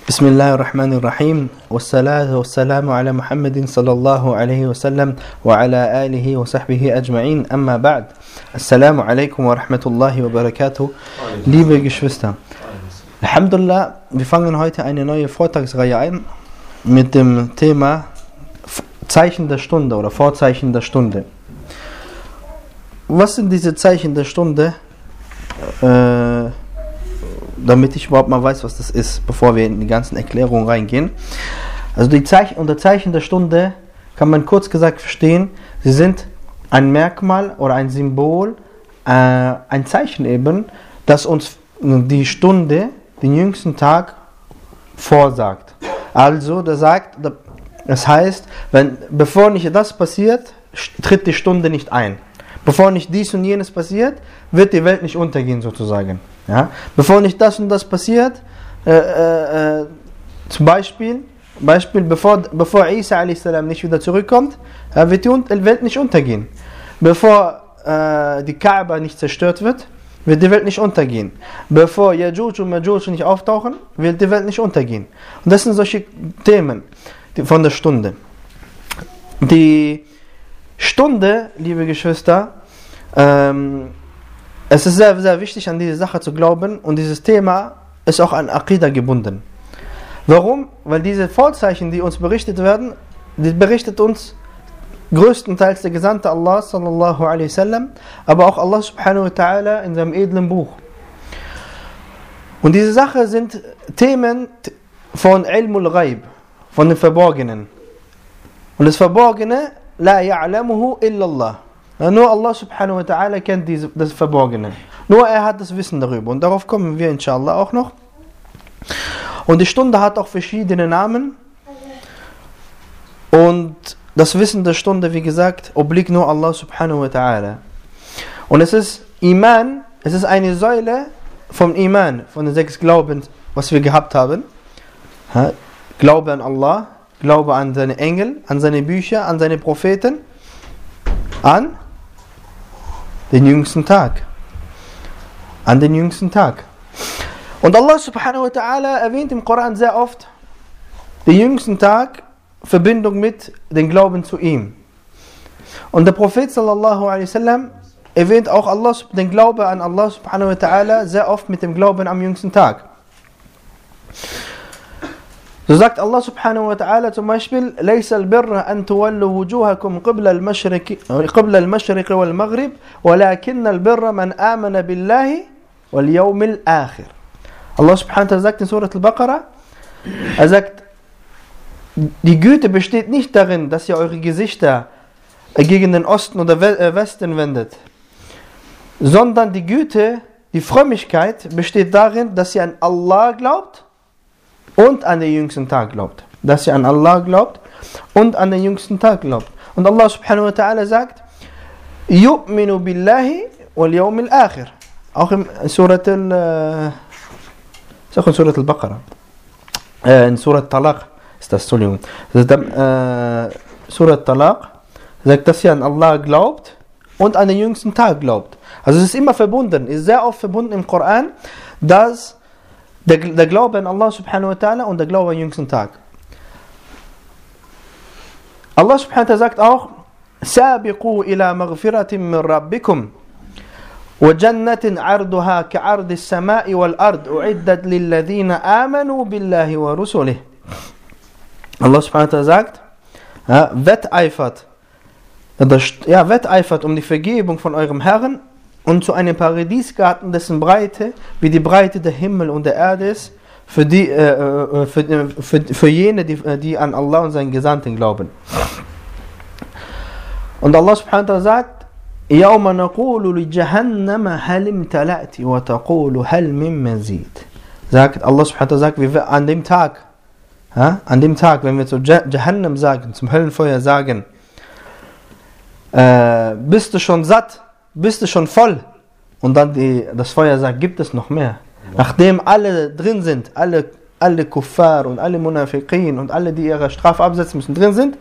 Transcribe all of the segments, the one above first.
Bismillahirrahmanirrahim. Wassalatu wassalamu ala Muhammadin sallallahu alaihi wasallam wa ala alihi wa sahbihi ajma'in. Amma ba'd. Assalamu alaikum wa rahmatullahi wa barakatuh. Liebe Geschwister, Alhamdulillah, wir fangen heute eine neue Vortragsreihe ein mit dem Thema Zeichen der Stunde oder Vorzeichen der Stunde. Was sind diese Zeichen der Stunde? Damit ich überhaupt mal weiß, was das ist, bevor wir in die ganzen Erklärungen reingehen. Also die Zeichen unter Zeichen der Stunde kann man kurz gesagt verstehen, sie sind ein Merkmal oder ein Symbol, ein Zeichen eben, das uns die Stunde, den jüngsten Tag vorsagt. Also das heißt, bevor nicht das passiert, tritt die Stunde nicht ein. Bevor nicht dies und jenes passiert, wird die Welt nicht untergehen sozusagen. Ja? Bevor nicht das und das passiert, zum Beispiel bevor Isa a.s. nicht wieder zurückkommt, wird die Welt nicht untergehen. Bevor die Kaaba nicht zerstört wird die Welt nicht untergehen. Bevor Yajuj und Majuj nicht auftauchen, wird die Welt nicht untergehen. Und das sind solche Themen von der Stunde. Die Stunde, liebe Geschwister, es ist sehr, sehr wichtig, an diese Sache zu glauben, und dieses Thema ist auch an Aqidah gebunden. Warum? Weil diese Vorzeichen, die uns berichtet werden, die berichtet uns größtenteils der Gesandte Allah sallallahu alaihi wasallam, aber auch Allah subhanahu wa ta'ala in seinem edlen Buch. Und diese Sache sind Themen von Ilmul Ghaib, von dem Verborgenen. Und das Verborgene, la ya'lamuhu illallah. Nur Allah subhanahu wa ta'ala kennt das Verborgene. Nur er hat das Wissen darüber. Und darauf kommen wir inshallah auch noch. Und die Stunde hat auch verschiedene Namen. Und das Wissen der Stunde, wie gesagt, obliegt nur Allah subhanahu wa ta'ala. Und es ist Iman, es ist eine Säule vom Iman, von den 6 Glauben, was wir gehabt haben. Glaube an Allah, Glaube an seine Engel, an seine Bücher, an seine Propheten, an den jüngsten Tag. An den jüngsten Tag. Und Allah subhanahu wa ta'ala erwähnt im Koran sehr oft den jüngsten Tag, Verbindung mit dem Glauben zu ihm. Und der Prophet sallallahu alaihi wasallam erwähnt auch den Glauben an Allah subhanahu wa ta'ala sehr oft mit dem Glauben am jüngsten Tag. So sagt Allah subhanahu wa ta'ala zum Beispiel: لَيْسَ الْبِرَّ أَن تُوَلُّوا وُجُوهَكُمْ قِبْلَ الْمَشْرِقِ وَالْمَغْرِبِ وَلَكِنَّ الْبِرَّ مَنْ آمَنَ بِاللَّهِ وَالْيَوْمِ الْآخِرِ. Allah subhanahu wa ta'ala sagt in Surat al-Baqarah, er sagt, die Güte besteht nicht darin, dass ihr eure Gesichter gegen den Osten oder Westen wendet, sondern die Güte, die Frömmigkeit besteht darin, dass ihr an Allah glaubt und an den jüngsten Tag glaubt. Dass ihr an Allah glaubt und an den jüngsten Tag glaubt. Und Allah subhanahu wa ta'ala sagt: Yu'minu billahi wal yawmil akhir. Auch in Surat al-Baqarah. In Surat Talaq ist das, Entschuldigung. Surat Talaq sagt, dass ihr an Allah glaubt und an den jüngsten Tag glaubt. Also es ist immer verbunden, ist sehr oft verbunden im Koran, dass der Glaube an Allah subhanahu wa ta'ala und der Glaube am jüngsten Tag. Allah subhanahu wa ta'ala sagt auch: Sabiqu ila maghfiratin min rabbikum wa jannatin 'arduha ka'ardi as-sama'i wal ard u'iddat lil ladhina amanu billahi wa rusulihi. Allah subhanahu wa ta'ala sagt, wetteifert um die Vergebung von eurem Herrn und zu einem Paradiesgarten, dessen Breite wie die Breite der Himmel und der Erde ist, für jene, die an Allah und seinen Gesandten glauben. Und Allah subhanahu wa ta'ala sagt: يَوْمَ نَقُولُ لِجَهَنَّمَ هَلِ امْتَلَأْتِ وَتَقُولُ هَلْ مِن مَزِيدٍ. Sagt Allah subhanahu wa ta'ala, sagt, wie wir an dem Tag, wenn wir zu Jahannam sagen, zum Höllenfeuer sagen, bist du schon satt, bist du schon voll? Und dann das Feuer sagt, gibt es noch mehr? Nachdem alle drin sind, alle Kuffar und alle Munafiqin und alle, die ihre Strafe absetzen müssen, drin sind,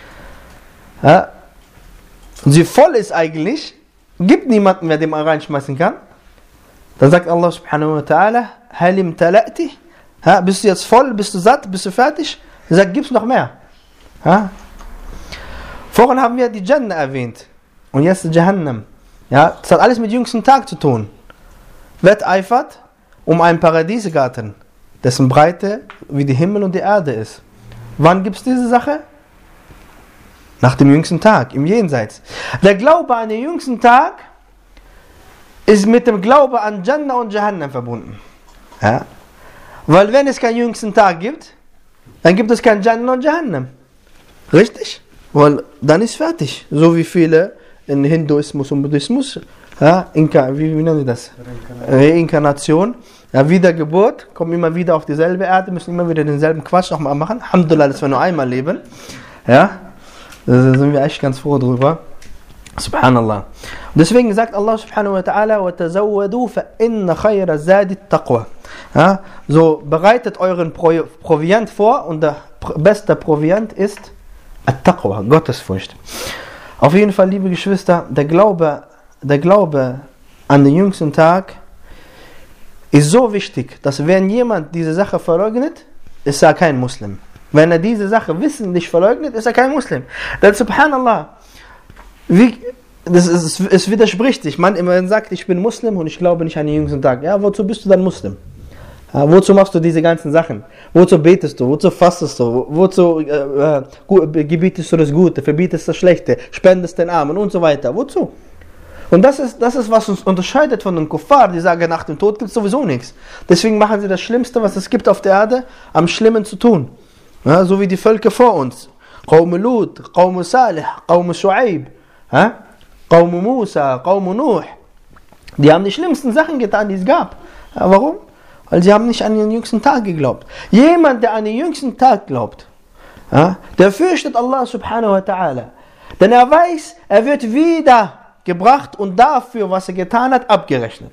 und sie voll ist eigentlich, gibt niemanden, wer dem reinschmeißen kann, dann sagt Allah subhanahu wa ta'ala: Halim talati, Ja, bist du jetzt voll, bist du satt, bist du fertig? Er sagt, gibt's noch mehr. Ja? Vorhin haben wir die Jannah erwähnt. Und jetzt Jahannam. Ja, das hat alles mit jüngsten Tag zu tun. Wetteifert um einen Paradiesgarten, dessen Breite wie die Himmel und die Erde ist. Wann gibt es diese Sache? Nach dem jüngsten Tag, im Jenseits. Der Glaube an den jüngsten Tag ist mit dem Glaube an Jannah und Jahannam verbunden. Ja? Weil wenn es keinen jüngsten Tag gibt, dann gibt es kein Jannah und Jahannam. Richtig? Weil dann ist fertig. So wie viele in Hinduismus und Buddhismus, ja, wie nennen sie das? Reinkarnation. Ja, Wiedergeburt, kommen immer wieder auf dieselbe Erde, müssen immer wieder denselben Quatsch nochmal machen. Alhamdulillah, dass wir nur einmal leben. Ja, da sind wir echt ganz froh drüber. Subhanallah. Und deswegen sagt Allah subhanahu wa ta'ala, وَتَزَوَّدُوا فَإِنَّ خَيْرَ الزَّادِ التَّقْوَى. Ja, so bereitet euren Proviant vor und der beste Proviant ist At-Taqwa, Gottesfurcht. Auf jeden Fall, liebe Geschwister, der Glaube an den jüngsten Tag ist so wichtig, dass wenn jemand diese Sache verleugnet, ist er kein Muslim. Wenn er diese Sache wissentlich verleugnet, ist er kein Muslim. Denn subhanallah, es widerspricht sich. Man sagt, ich bin Muslim und ich glaube nicht an den jüngsten Tag. Ja, wozu bist du dann Muslim? Ja, wozu machst du diese ganzen Sachen? Wozu betest du? Wozu fastest du? Wozu gebietest du das Gute, verbietest das Schlechte, spendest den Armen und so weiter? Wozu? Und das ist, was uns unterscheidet von den Kuffar, die sagen, nach dem Tod gibt es sowieso nichts. Deswegen machen sie das Schlimmste, was es gibt auf der Erde, am Schlimmen zu tun. Ja, so wie die Völker vor uns. Qawm Lut, Qawm Salih, Qawm Shu'aib, Qawm Musa, Qawm Nuh. Die haben die schlimmsten Sachen getan, die es gab. Ja, warum? Weil sie haben nicht an den jüngsten Tag geglaubt. Jemand, der an den jüngsten Tag glaubt, ja, der fürchtet Allah subhanahu wa ta'ala. Denn er weiß, er wird wieder gebracht und dafür, was er getan hat, abgerechnet.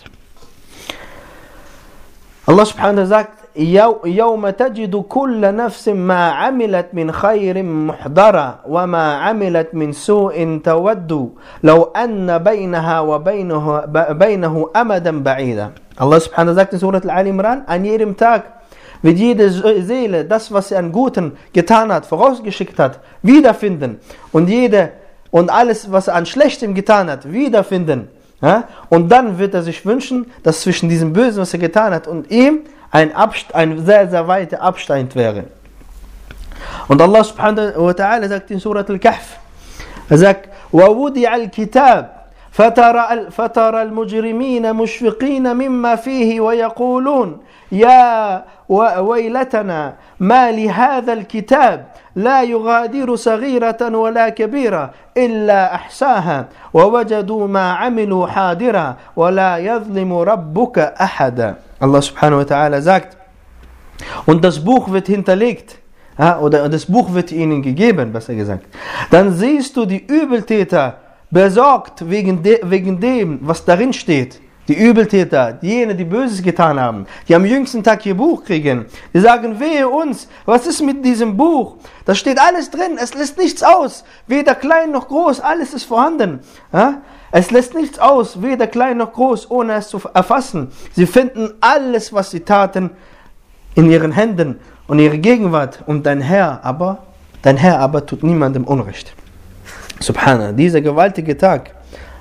Allah subhanahu wa ta'ala sagt, يَوْمَ تَجِدُ كُلَّ نَفْسٍ مَا عَمِلَتْ مِنْ خَيْرٍ مُحْضَرًا وَمَا عَمِلَتْ مِنْ سُوءٍ تَوَدُّ لَوْ أَنَّ بَيْنَهَا وَبَيْنَهُ أَمَدًا بَعِيدًا. Allah subhanahu wa ta'ala sagt in Surat Al-Imran, an jedem Tag wird jede Seele das, was sie an Guten getan hat, vorausgeschickt hat, wiederfinden. Und alles, was er an Schlechtem getan hat, wiederfinden. Ja? Und dann wird er sich wünschen, dass zwischen diesem Bösen, was er getan hat, und ihm ein sehr, sehr weiter Abstand wäre. Und Allah subhanahu wa ta'ala sagt in Surat Al-Kahf, er sagt, وَوُدِعَ الْكِتَابِ فَتَرَى الْمُجْرِمِينَ مُشْفِقِينَ مِمَّا فِيهِ وَيَقُولُونَ يَا وَيْلَتَنَا مَا لِهَذَا الْكِتَابِ لا يغادر صغيرة ولا كبيرة إلا أحصاها ووجدوا ما عملوا حاضرا ولا يظلم ربك أحدا. Allah subhanahu wa ta'ala sagt, und das Buch wird hinterlegt, oder das Buch wird ihnen gegeben, besser gesagt. Dann siehst du die Übeltäter besorgt wegen dem, was darin steht. Die Übeltäter, jene, die Böses getan haben, die am jüngsten Tag ihr Buch kriegen, die sagen, wehe uns, was ist mit diesem Buch? Da steht alles drin, es lässt nichts aus, weder klein noch groß, alles ist vorhanden. Ja? Es lässt nichts aus, weder klein noch groß, ohne es zu erfassen. Sie finden alles, was sie taten, in ihren Händen und ihre Gegenwart. Und dein Herr aber tut niemandem Unrecht. Subhanallah, dieser gewaltige Tag,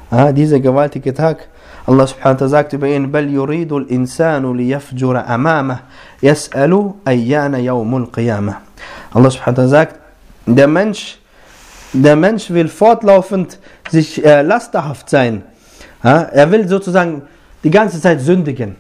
Allah subhanahu wa ta'ala sagt über ihn, بَلْ يُرِيدُ الْإِنسَانُ لِيَفْجُرَ أَمَامَهُ يَسْأَلُ أَيَّانَ يَوْمُ الْقِيَامَةِ. Allah subhanahu wa ta'ala sagt, der Mensch will fortlaufend sich lasterhaft sein. Er will sozusagen die ganze Zeit sündigen.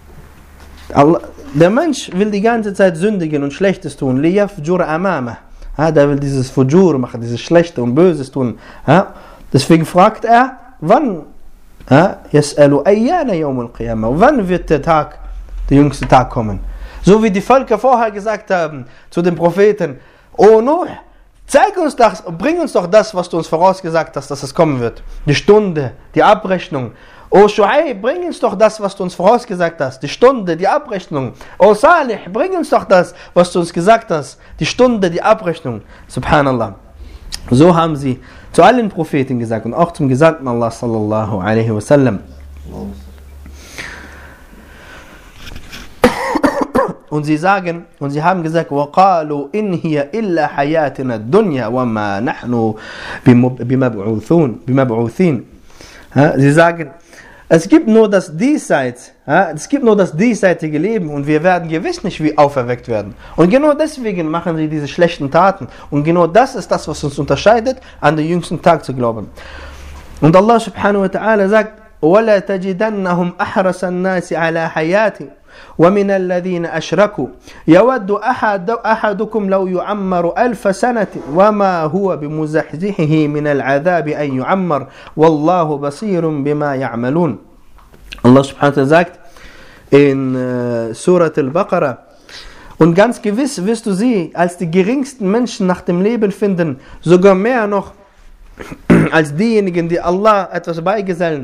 Der Mensch will die ganze Zeit sündigen und Schlechtes tun. لِيَفْجُرَ أَمَامَهُ. Der will dieses Fujur machen, dieses Schlechte und Böses tun. Deswegen fragt er, wann? يَسْأَلُ أَيَّانَ يَوْمُ الْقِيَامَةِ. Wann wird der jüngste Tag kommen? So wie die Völker vorher gesagt haben zu den Propheten, O Nuh, bring uns doch das, was du uns vorausgesagt hast, dass es kommen wird. Die Stunde, die Abrechnung. O Shu'aib, bring uns doch das, was du uns vorausgesagt hast. Die Stunde, die Abrechnung. O Salih, bring uns doch das, was du uns gesagt hast. Die Stunde, die Abrechnung. Subhanallah. So haben sie zu allen Propheten gesagt und auch zum Gesandten Allah sallallahu alaihi wasallam. und sie haben gesagt, وَقَالُوا إِنْ هِيَ إِلَّا حَيَاتِنَا الدُّنْيَا وَمَا نَحْنُ بِمَبْعُوثِينَ. Sie sagen, es gibt nur das Diesseits, es gibt nur das diesseitige Leben und wir werden gewiss nicht wie auferweckt werden. Und genau deswegen machen sie diese schlechten Taten. Und genau das ist das, was uns unterscheidet, an den jüngsten Tag zu glauben. Und Allah subhanahu wa ta'ala sagt, وَلَا تَجِدَنَّهُمْ أَحْرَسَ النَّاسِ عَلَى حَيَاتٍ وَمِنَ الَّذِينَ أَشْرَكُوا يَوَدُّ أَحَدُكُمْ لَوْ يُعَمَّرُ أَلْفَ سَنَةٍ وَمَا هُوَ بِمُزَحْزِحِهِ مِنَ الْعَذَابِ أَنْ يُعَمَّرَ وَاللَّهُ بَصِيرٌ بِمَا يَعْمَلُونَ. Allah subhanahu wa ta'ala sagt in Surat al-Baqarah, und ganz gewiss wirst du sie als die geringsten Menschen nach dem Leben finden, sogar mehr noch als diejenigen, die Allah etwas beigesellen.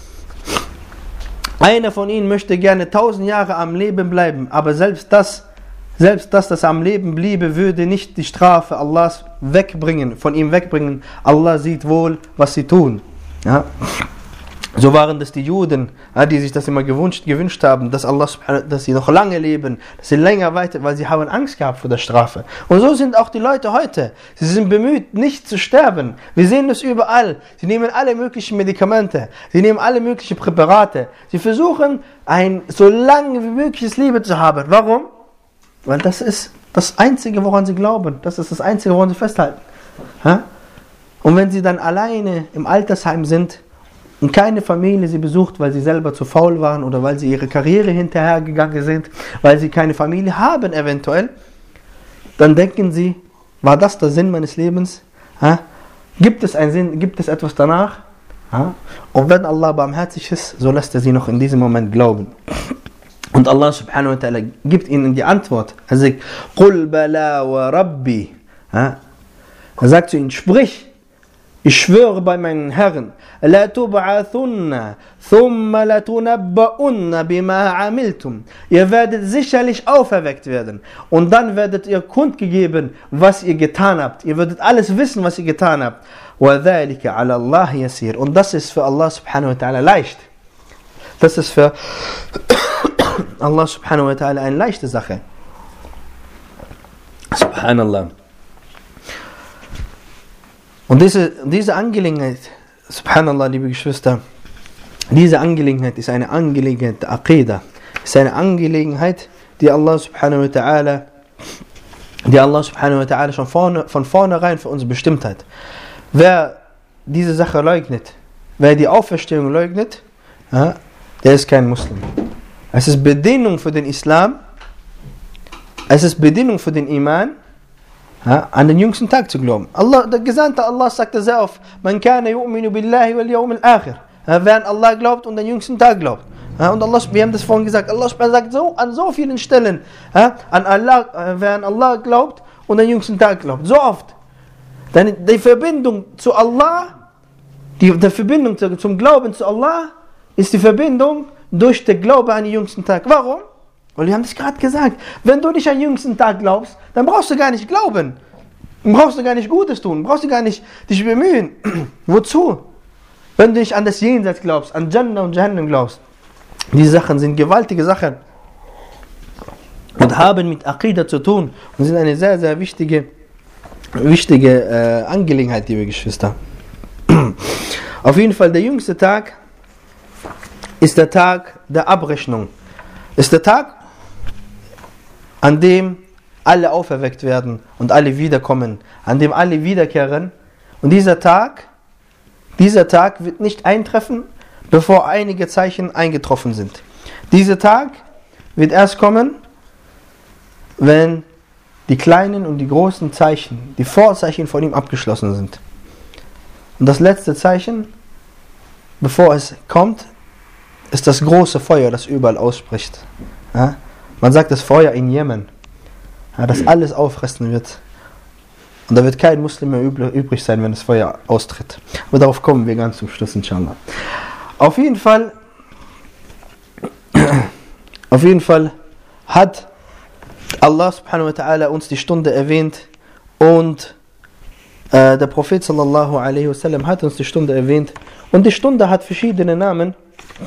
Einer von ihnen möchte gerne 1000 Jahre am Leben bleiben, aber selbst das am Leben bliebe, würde nicht die Strafe Allahs von ihm wegbringen. Allah sieht wohl, was sie tun. Ja? So waren das die Juden, die sich das immer gewünscht haben, dass sie noch lange leben, dass sie länger weiter, weil sie haben Angst gehabt vor der Strafe. Und so sind auch die Leute heute. Sie sind bemüht, nicht zu sterben. Wir sehen das überall. Sie nehmen alle möglichen Medikamente, sie nehmen alle möglichen Präparate. Sie versuchen, ein so lange wie mögliches Leben zu haben. Warum? Weil das ist das Einzige, woran sie glauben. Das ist das Einzige, woran sie festhalten. Und wenn sie dann alleine im Altersheim sind, und keine Familie sie besucht, weil sie selber zu faul waren oder weil sie ihre Karriere hinterhergegangen sind, weil sie keine Familie haben eventuell, dann denken sie, war das der Sinn meines Lebens? Gibt es einen Sinn? Gibt es etwas danach? Und wenn Allah barmherzig ist, so lässt er sie noch in diesem Moment glauben. Und Allah subhanahu wa ta'ala gibt ihnen die Antwort. Er sagt, قُلْ بَلَا وَرَبِّي. Er sagt zu ihnen, sprich, ich schwöre bei meinen Herren, لا تبعثن ثم لتنبؤن بما عملتم. Ihr werdet sicherlich auferweckt werden und dann werdet ihr kundgegeben, was ihr getan habt. Ihr werdet alles wissen, was ihr getan habt. وَذَلِكَ عَلَى اللَّهِ يَسِيرٌ. Und das ist für Allah subhanahu wa ta'ala leicht. Das ist für Allah subhanahu wa ta'ala eine leichte Sache. Subhanallah. Und diese Angelegenheit, subhanallah, liebe Geschwister, diese Angelegenheit ist eine Angelegenheit der Aqidah. Ist eine Angelegenheit, die Allah subhanahu wa ta'ala schon von vornherein für uns bestimmt hat. Wer diese Sache leugnet, wer die Auferstehung leugnet, der ist kein Muslim. Es ist Bedingung für den Islam, es ist Bedingung für den Iman, an den jüngsten Tag zu glauben. Der Gesandte Allah sagte sehr oft, man kana yu'minu billahi wal yawm al-akhir. Wer an Allah glaubt und den jüngsten Tag glaubt. Und Allah, wir haben das vorhin gesagt, Allah sagt so an so vielen Stellen, wer an Allah glaubt und den jüngsten Tag glaubt. So oft. Denn die Verbindung zu Allah, die Verbindung zum Glauben zu Allah, ist die Verbindung durch den Glaube an den jüngsten Tag. Warum? Weil wir haben das gerade gesagt. Wenn du nicht an den jüngsten Tag glaubst, dann brauchst du gar nicht glauben. Dann brauchst du gar nicht Gutes tun. Brauchst du gar nicht dich bemühen. Wozu? Wenn du nicht an das Jenseits glaubst, an Jannah und Jahannam glaubst. Diese Sachen sind gewaltige Sachen. Und haben mit Aqidah zu tun. Und sind eine sehr, sehr wichtige Angelegenheit, liebe Geschwister. Auf jeden Fall, der jüngste Tag ist der Tag der Abrechnung. Ist der Tag, an dem alle auferweckt werden und alle wiederkommen, an dem alle wiederkehren. Und dieser Tag wird nicht eintreffen, bevor einige Zeichen eingetroffen sind. Dieser Tag wird erst kommen, wenn die kleinen und die großen Zeichen, die Vorzeichen von ihm abgeschlossen sind. Und das letzte Zeichen, bevor es kommt, ist das große Feuer, das überall ausspricht. Man sagt das Feuer in Jemen, das alles auffressen wird. Und da wird kein Muslim mehr übrig sein, wenn das Feuer austritt. Aber darauf kommen wir ganz zum Schluss, inshallah. Auf jeden Fall hat Allah subhanahu wa ta'ala uns die Stunde erwähnt und der Prophet sallallahu alaihi wasallam hat uns die Stunde erwähnt. Und die Stunde hat verschiedene Namen.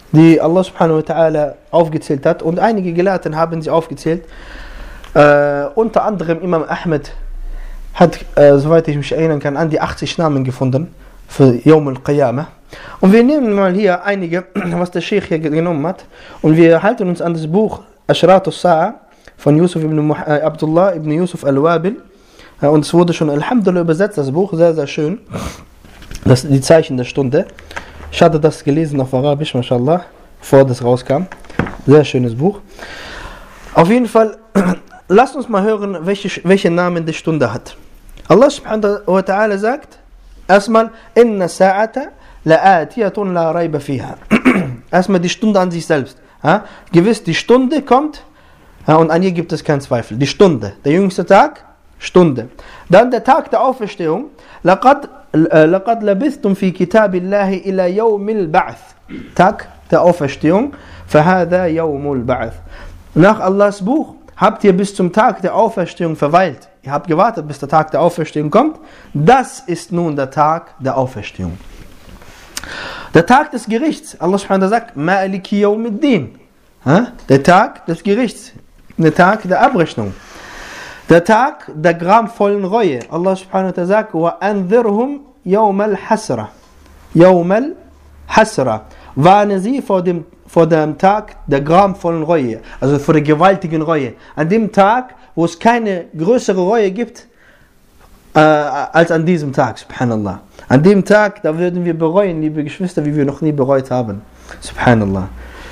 die Allah subhanahu wa ta'ala aufgezählt hat. Und einige Gelehrten haben sie aufgezählt. Unter anderem Imam Ahmed hat, soweit ich mich erinnern kann, an die 80 Namen gefunden für Yawm al-Qiyamah. Und wir nehmen mal hier einige, was der Sheikh hier genommen hat. Und wir halten uns an das Buch Ashrat al-Sa'a von Yusuf ibn Abdullah ibn Yusuf al-Wabil. Und es wurde schon Alhamdulillah übersetzt, das Buch, sehr, sehr schön. Das die Zeichen der Stunde. Ich hatte das gelesen auf Arabisch, mashallah, bevor das rauskam. Sehr schönes Buch. Auf jeden Fall, lasst uns mal hören, welche Namen die Stunde hat. Allah subhanahu wa ta'ala sagt, erstmal, Inna sa'ata la'atiyatun la rayba fiha. Erstmal die Stunde an sich selbst. Gewiss, die Stunde kommt, und an ihr gibt es keinen Zweifel. Die Stunde, der jüngste Tag, Stunde. Dann der Tag der Auferstehung. لقد لبثتم في كتاب الله إلى يوم البعث. Tag der Auferstehung. فهذا يوم البعث. Nach Allahs Buch habt ihr bis zum Tag der Auferstehung verweilt. Ihr habt gewartet, bis der Tag der Auferstehung kommt. Das ist nun der Tag der Auferstehung. Der Tag des Gerichts. Allah subhanahu wa ta'ala sagt, Maliki yawmiddin. Der Tag des Gerichts. Der Tag der Abrechnung. Der Tag der gramvollen Reue. Allah subhanahu wa ta'ala sagt, وَأَنذِرْهُمْ يَوْمَ الْحَسْرَةِ يَوْمَ الْحَسْرَةِ. Warne sie vor dem Tag der gramvollen Reue, also vor der gewaltigen Reue. An dem Tag, wo es keine größere Reue gibt, als an diesem Tag, subhanallah. An dem Tag, da würden wir bereuen, liebe Geschwister, wie wir noch nie bereut haben. Subhanallah.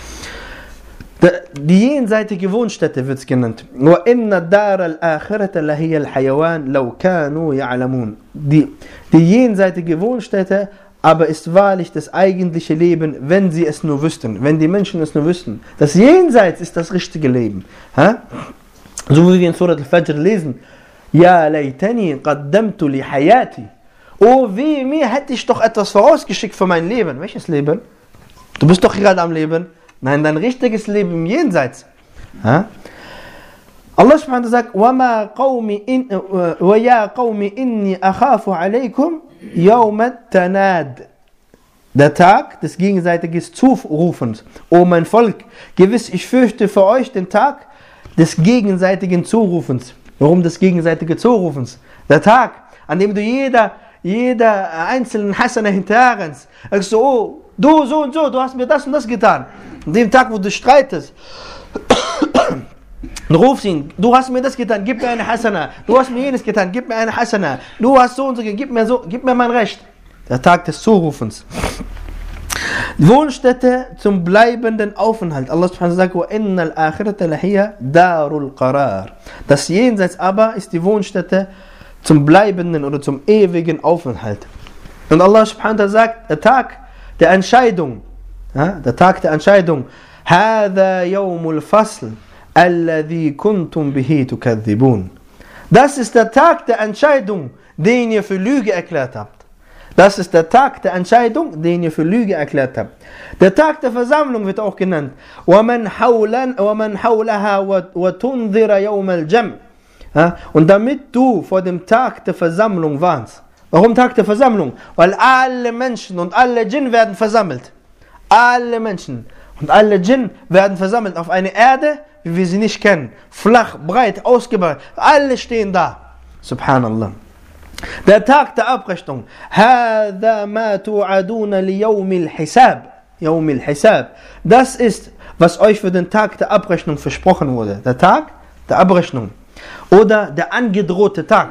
Die jenseitige Wohnstätte wird es genannt. Die jenseitige Wohnstätte aber ist wahrlich das eigentliche Leben, wenn sie es nur wüssten, wenn die Menschen es nur wüssten. Das Jenseits ist das richtige Leben. So wie wir in Surat al-Fajr lesen, Ja laytani qaddamtu li hayati. Oh weh, mir hätte ich doch etwas vorausgeschickt für mein Leben. Welches Leben? Du bist doch gerade am Leben. Nein, dein richtiges Leben im Jenseits. Allah subhanahu sagt, وَمَا وَيَا قَوْمِ إِنِّي أَخَافُ عَلَيْكُمْ يَوْمَ التَّنَادِ. Der Tag des gegenseitigen Zurufens. O mein Volk, gewiss, ich fürchte für euch den Tag des gegenseitigen Zurufens. Warum des gegenseitigen Zurufens? Der Tag, an dem du jeder einzelnen Hasana hinterherrennst. Sagst du, oh, du so und so, du hast mir das und das getan. An dem Tag, wo du streitest, und rufst ihn, du hast mir das getan, gib mir eine Hasana. Du hast mir jenes getan, gib mir eine Hasana. Du hast so und so, gib mir mein Recht. Der Tag des Zurufens. Wohnstätte zum bleibenden Aufenhalt. Allah subhanahu wa ta'ala sagt, وَإِنَّ الْآخِرَةَ لَهِيَ دَارُ الْقَرَارِ. Das Jenseits aber ist die Wohnstätte zum bleibenden oder zum ewigen Aufenthalt. Und Allah subhanahu wa ta'ala sagt, der Tag der Entscheidung, der Tag der Entscheidung, هَذَا يَوْمُ الْفَصْلِ الَّذِي كُنْتُمْ بِهِ تُكَذِّبُونَ. Das ist der Tag der Entscheidung, den ihr für Lüge erklärt habt. Das ist der Tag der Entscheidung, den ihr für Lüge erklärt habt. Der Tag der Versammlung wird auch genannt. وَمَنْ حَوْلَهَا وَتُنْذِرَ يَوْمَ الْجَمْعِ. Und damit du vor dem Tag der Versammlung warnst. Warum Tag der Versammlung? Weil alle Menschen und alle Djinn werden versammelt. Alle Menschen und alle Djinn werden versammelt auf eine Erde, wie wir sie nicht kennen. Flach, breit, ausgebreitet. Alle stehen da. Subhanallah. Der Tag der Abrechnung. هَذَا مَا تُوعَدُونَ لِيَوْمِ الْحِسَابِ. يَوْمِ الْحِسَابِ. Das ist, was euch für den Tag der Abrechnung versprochen wurde. Der Tag der Abrechnung. Oder der angedrohte Tag.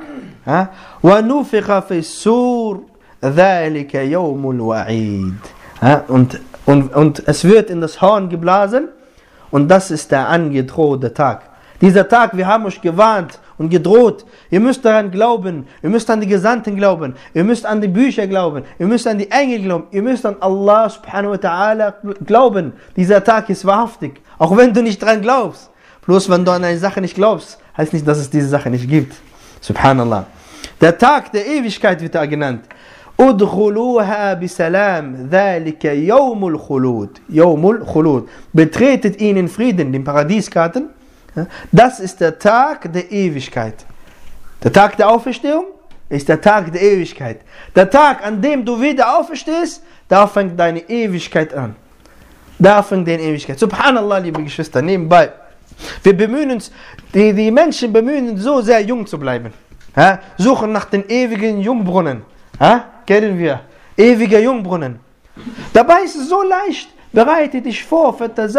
وَنُفِخَ فِي السُّورِ ذَلِكَ يَوْمُ الْوَعِيدِ. Und es wird in das Horn geblasen und das ist der angedrohte Tag. Dieser Tag, wir haben euch gewarnt und gedroht. Ihr müsst daran glauben, ihr müsst an die Gesandten glauben, ihr müsst an die Bücher glauben, ihr müsst an die Engel glauben, ihr müsst an Allah subhanahu wa ta'ala glauben. Dieser Tag ist wahrhaftig, auch wenn du nicht dran glaubst. Bloß wenn du an eine Sache nicht glaubst, heißt nicht, dass es diese Sache nicht gibt. Subhanallah. Der Tag der Ewigkeit wird da genannt. Udkhuluha bisalam, dhalika yawmul khulud. Yawmul khulud. Betretet ihn in Frieden, den Paradiesgarten. Das ist der Tag der Ewigkeit. Der Tag der Auferstehung ist der Tag der Ewigkeit. Der Tag, an dem du wieder auferstehst, da fängt deine Ewigkeit an. Da fängt die Ewigkeit. Subhanallah, liebe Geschwister, nebenbei. Wir bemühen uns, die Menschen bemühen uns so sehr jung zu bleiben. Ja? Suchen nach den ewigen Jungbrunnen. Ja? Kennen wir? Ewiger Jungbrunnen. Dabei ist es so leicht. Bereite dich vor,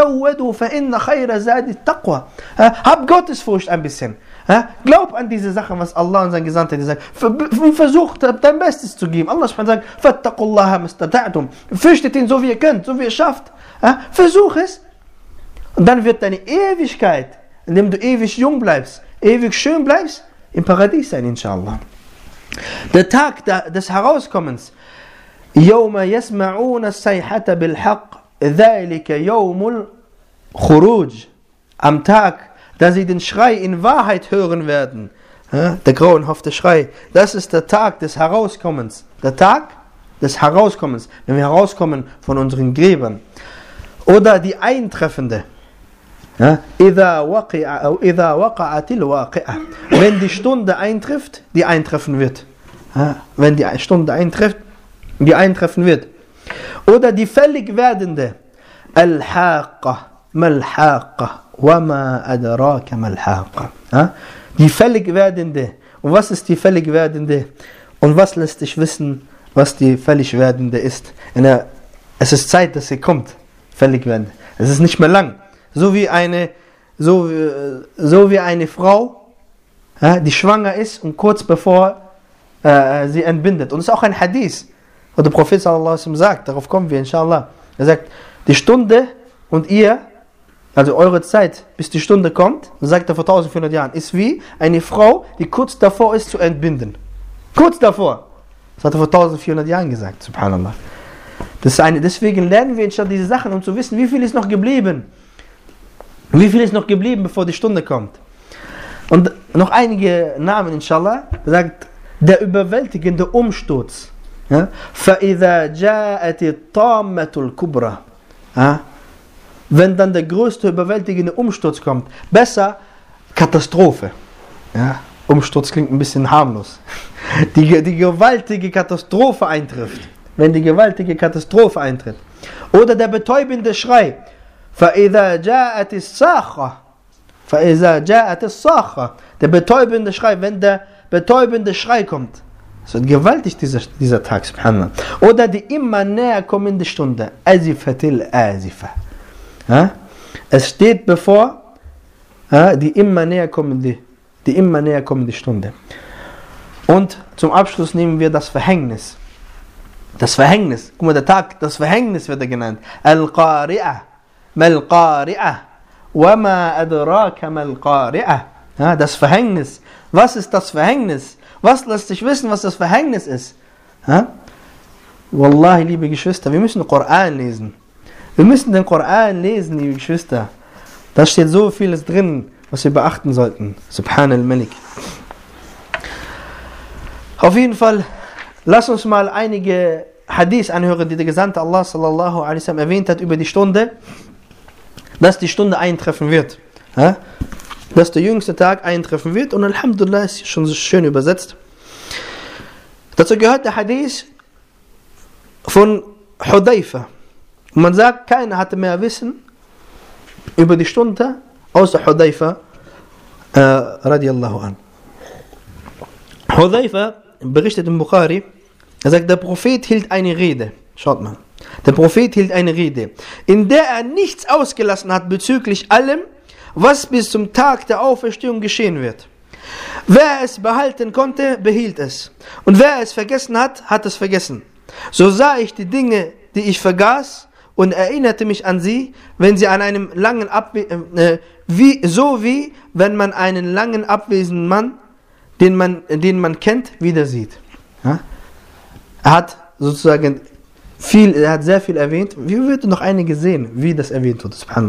hab Gottesfurcht ein bisschen. Glaub an diese Sachen, was Allah und sein Gesandter dir sagt. Versucht dein Bestes zu geben. Allah sagt, fürchtet ihn so wie ihr könnt, so wie ihr schafft. Versuch es. Und dann wird deine Ewigkeit, indem du ewig jung bleibst, ewig schön bleibst, im Paradies sein, inshallah. Der Tag des Herauskommens. يوم يسمعون الصيحة بالحق ذلك يوم الخروج. Am Tag, da sie den Schrei in Wahrheit hören werden, der grauenhafte Schrei, das ist der Tag des Herauskommens. Der Tag des Herauskommens, wenn wir herauskommen von unseren Gräbern. Oder die eintreffende. إذا وقعت الواقعة. Wenn die Stunde eintrifft, die eintreffen wird. Wenn die Stunde eintrifft, die eintreffen wird. Oder die fällig werdende. Al-Haqqa, Mal-Haqqa, Wama adraka Mal-Haqqa. Die fällig werdende. Und was ist die fällig werdende? Und was lässt dich wissen, was die fällig werdende ist? Es ist Zeit, dass sie kommt. Fällig werdende. Es ist nicht mehr lang. So wie eine Frau, die schwanger ist und kurz bevor sie entbindet. Und es ist auch ein Hadith, wo der Prophet sallallahu alaihi wasallam sagt, darauf kommen wir inshallah. Er sagt, die Stunde und ihr, also eure Zeit, bis die Stunde kommt, sagt er vor 1400 Jahren, ist wie eine Frau, die kurz davor ist zu entbinden. Kurz davor. Das hat er vor 1400 Jahren gesagt, subhanallah. Deswegen lernen wir inshallah diese Sachen, um zu wissen, wie viel ist noch geblieben. Wie viel ist noch geblieben, bevor die Stunde kommt. Und noch einige Namen, inshallah, sagt, der überwältigende Umsturz. فَإِذَا جَاءَتِ الطَّامَّةُ الْكُبْرَى. Wenn dann der größte überwältigende Umsturz kommt. Besser Katastrophe. Umsturz klingt ein bisschen harmlos. Die gewaltige Katastrophe eintrifft. Wenn die gewaltige Katastrophe eintritt. Oder der betäubende Schrei. فَإِذَا جَاءَتِ الصَّاخَّةُ. Der betäubende Schrei, wenn der betäubende Schrei kommt. Es wird gewaltig, dieser Tag, subhanallah. Oder die immer näher kommende Stunde. Azifatil Azifa. Es steht bevor die immer näher kommende Stunde. Und zum Abschluss nehmen wir das Verhängnis. Das Verhängnis. Guck mal, der Tag, das Verhängnis wird er genannt. Al-Qari'ah. Mal-Qari'ah. Wama adraka mal-Qari'ah. Das Verhängnis. Was ist das Verhängnis? Was lässt dich wissen, was das Verhängnis ist? Wallahi, liebe Geschwister, wir müssen den Koran lesen. Wir müssen den Koran lesen, liebe Geschwister. Da steht so vieles drin, was wir beachten sollten. Subhanal Malik. Auf jeden Fall, lass uns mal einige Hadith anhören, die der Gesandte Allah sallallahu alaihi wasallam erwähnt hat über die Stunde, dass die Stunde eintreffen wird. Dass der jüngste Tag eintreffen wird, und Alhamdulillah ist schon so schön übersetzt. Dazu gehört der Hadith von Hudayfa. Und man sagt, keiner hatte mehr Wissen über die Stunde, außer Hudayfa radiallahu an. Hudayfa berichtet im Bukhari, er sagt, der Prophet hielt eine Rede. Schaut mal. Der Prophet hielt eine Rede, in der er nichts ausgelassen hat bezüglich allem, was bis zum Tag der Auferstehung geschehen wird. Wer es behalten konnte, behielt es. Und wer es vergessen hat, hat es vergessen. So sah ich die Dinge, die ich vergaß, und erinnerte mich an sie, wenn sie an einem langen wie wenn man einen langen abwesenden Mann, den man kennt, wieder sieht. Er hat sozusagen er hat sehr viel erwähnt. Wir würden noch einige sehen, wie das erwähnt wird. Subhanallah.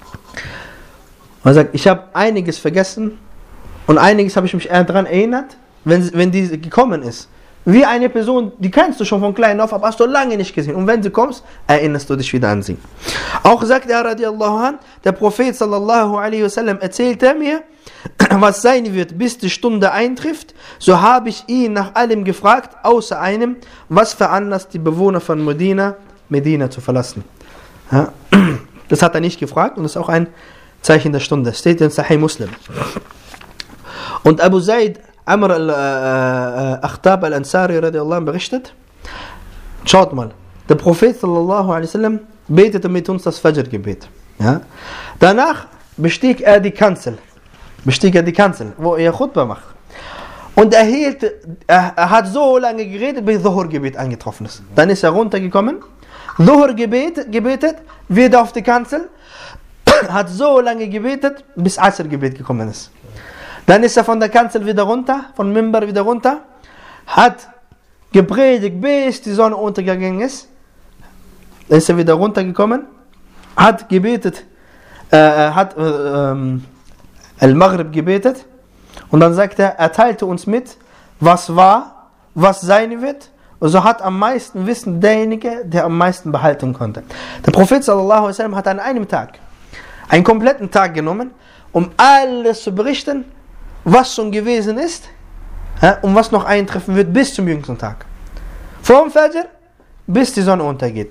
Er sagt, ich habe einiges vergessen und einiges habe ich mich eher daran erinnert, wenn diese gekommen ist. Wie eine Person, die kennst du schon von klein auf, aber hast du lange nicht gesehen. Und wenn sie kommt, erinnerst du dich wieder an sie. Auch sagt er, radiallahu an, der Prophet sallallahu alaihi wasallam erzählte mir, was sein wird, bis die Stunde eintrifft. So habe ich ihn nach allem gefragt, außer einem, was veranlasst die Bewohner von Medina zu verlassen. Das hat er nicht gefragt und das ist auch ein Zeichen der Stunde. Steht in Sahih Muslim. Und Abu Zaid Amr al-Akhtab al-Ansari radiallahu anh berichtet, schaut mal, der Prophet sallallahu alaihi wasallam betete mit uns das Fajr-Gebet. Ja? Danach bestieg er die Kanzel, wo er Khutbah macht. Und er hat so lange geredet, bis Dhuhr-Gebet eingetroffen ist. Dann ist er runtergekommen, Dhuhr gebetet, wieder auf die Kanzel, hat so lange gebetet, bis Asr-Gebet gekommen ist. Dann ist er von der Kanzel wieder runter, von Mimbar wieder runter, hat gepredigt, bis die Sonne untergegangen ist. Dann ist er wieder runtergekommen, hat gebetet, hat Al-Maghrib gebetet und dann sagt er teilte uns mit, was war, was sein wird. Und so hat am meisten Wissen derjenige, der am meisten behalten konnte. Der Prophet sallallahu alaihi wasallam hat an einem Tag, einen kompletten Tag genommen, um alles zu berichten, was schon gewesen ist und was noch eintreffen wird bis zum jüngsten Tag. Vom Fajr bis die Sonne untergeht.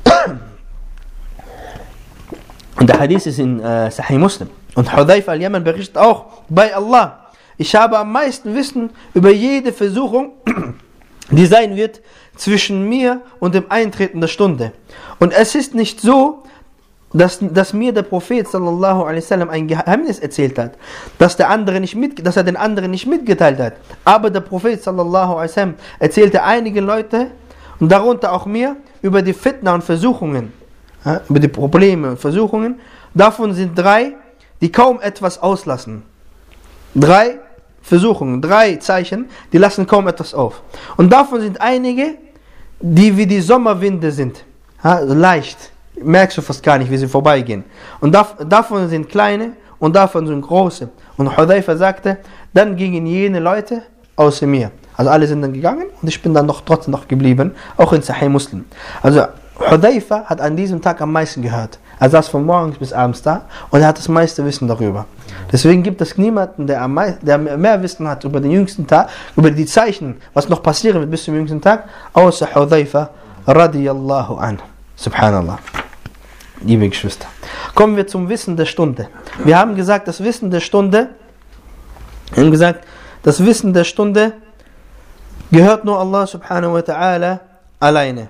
Und der Hadith ist in Sahih Muslim. Und Hudhayfa al-Yaman berichtet auch, bei Allah, ich habe am meisten Wissen über jede Versuchung, die sein wird zwischen mir und dem Eintreten der Stunde. Und es ist nicht so, dass mir der Prophet sallallahu alaihi wasallam ein Geheimnis erzählt hat, dass er den anderen nicht mitgeteilt hat. Aber der Prophet sallallahu alaihi wasallam erzählte einigen Leute, und darunter auch mir, über die Fitna und Versuchungen, über die Probleme und Versuchungen. Davon sind 3, die kaum etwas auslassen. 3 Versuchungen, 3 Zeichen, die lassen kaum etwas auf. Und davon sind einige, die wie die Sommerwinde sind, leicht. Merkst du fast gar nicht, wie sie vorbeigehen. Und davon sind kleine und davon sind große. Und Hudhayfa sagte, dann gingen jene Leute außer mir. Also alle sind dann gegangen und ich bin dann trotzdem noch geblieben, auch in Sahih Muslim. Also Hudhayfa hat an diesem Tag am meisten gehört. Er saß von morgens bis abends da und er hat das meiste Wissen darüber. Deswegen gibt es niemanden, der mehr Wissen hat über den jüngsten Tag, über die Zeichen, was noch passieren wird bis zum jüngsten Tag, außer Hudhayfa radiyallahu anhu. Subhanallah. Liebe Geschwister. Kommen wir zum Wissen der Stunde. Wir haben gesagt, das Wissen der Stunde gehört nur Allah subhanahu wa ta'ala alleine.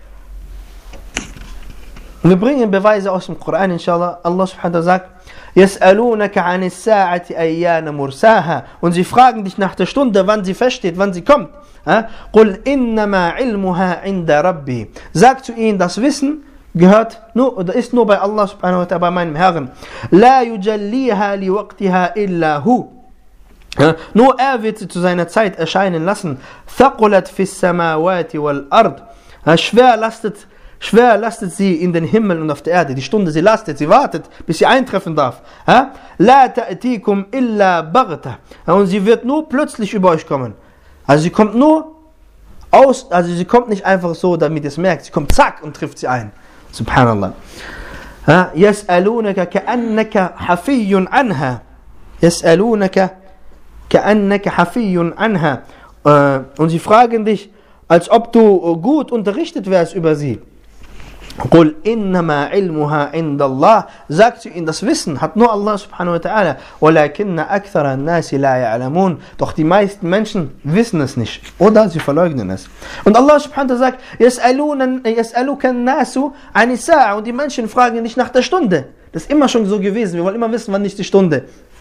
Und wir bringen Beweise aus dem Koran, inshallah. Allah subhanahu wa ta'ala sagt, يَسْأَلُونَكَ عَنِ السَّاعَةِ أَيَّانَ مُرْسَاهَا. Und sie fragen dich nach der Stunde, wann sie feststeht, wann sie kommt. قُلْ إِنَّمَا عِلْمُهَا عِنْدَ رَبِّي. Sag zu ihnen, das Wissen gehört nur oder ist nur bei Allah subhanahu wa ta'ala, bei meinem Herrn. لَا يُجَلِّيهَا لِوَقْتِهَا إِلَّا هُ. Nur er wird sie zu seiner Zeit erscheinen lassen. ثَقُلَتْ فِي السَّمَاوَاتِ وَالْأَرْضِ. Schwer lastet sie in den Himmel und auf der Erde. Die Stunde, sie wartet, bis sie eintreffen darf. لَا تَأْتِيكُمْ إِلَّا بَغْتَةً. Und sie wird nur plötzlich über euch kommen. Also sie kommt sie kommt nicht einfach so, damit ihr es merkt. Sie kommt zack und trifft sie ein. Subhanallah. يَسْأَلُونَكَ كَأَنَّكَ حَفِيٌّ عَنْهَا. يَسْأَلُونَكَ كَأَنَّكَ حَفِيٌّ عَنْهَا. Und sie fragen dich, als ob du gut unterrichtet wärst über sie. قُلْ إِنَّمَا عِلْمُهَا عِنْدَ اللَّهِ. Sagt zu ihnen, das Wissen hat nur Allah subhanahu wa ta'ala. وَلَكِنَّ أَكْثَرَ النَّاسِ لَا يَعْلَمُونَ. Doch die meisten Menschen wissen es nicht. Oder sie verleugnen es. Und Allah subhanahu wa ta'ala sagt, يَسْأَلُكَ النَّاسُ عَنِ السَّاعَةِ. Und die Menschen fragen dich nach der Stunde. Das ist immer schon so gewesen. Wir wollen immer wissen, wann ist die Stunde.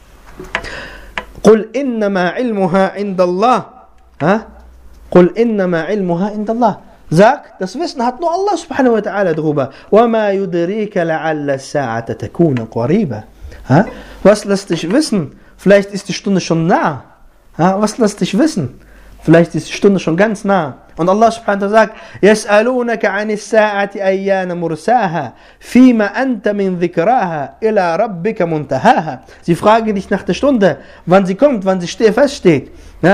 قُلْ إِنَّمَا عِلْمُهَا عِنْدَ اللَّهِ. قُلْ إِنَّمَا عِلْمُهَا عِنْدَ اللَّهِ. Sag, das Wissen hat nur Allah subhanahu wa ta'ala drüber. وَمَا يُدْرِيكَ لَعَلَّ السَّاعَةَ تَكُونَ قَرِيبًا. Was lässt dich wissen? Vielleicht ist die Stunde schon nah. Was lässt dich wissen? Vielleicht ist die Stunde schon ganz nah. Und Allah subhanahu wa ta'ala sagt, يَسْأَلُونَكَ عَنِ السَّاعَةِ أَيَّانَ مُرْسَاهَا فِيمَ أَنْتَ مِنْ ذِكْرَاهَا إِلَى رَبِّكَ مُنْتَهَاهَا. Sie fragen dich nach der Stunde, wann sie kommt, wann sie feststeht.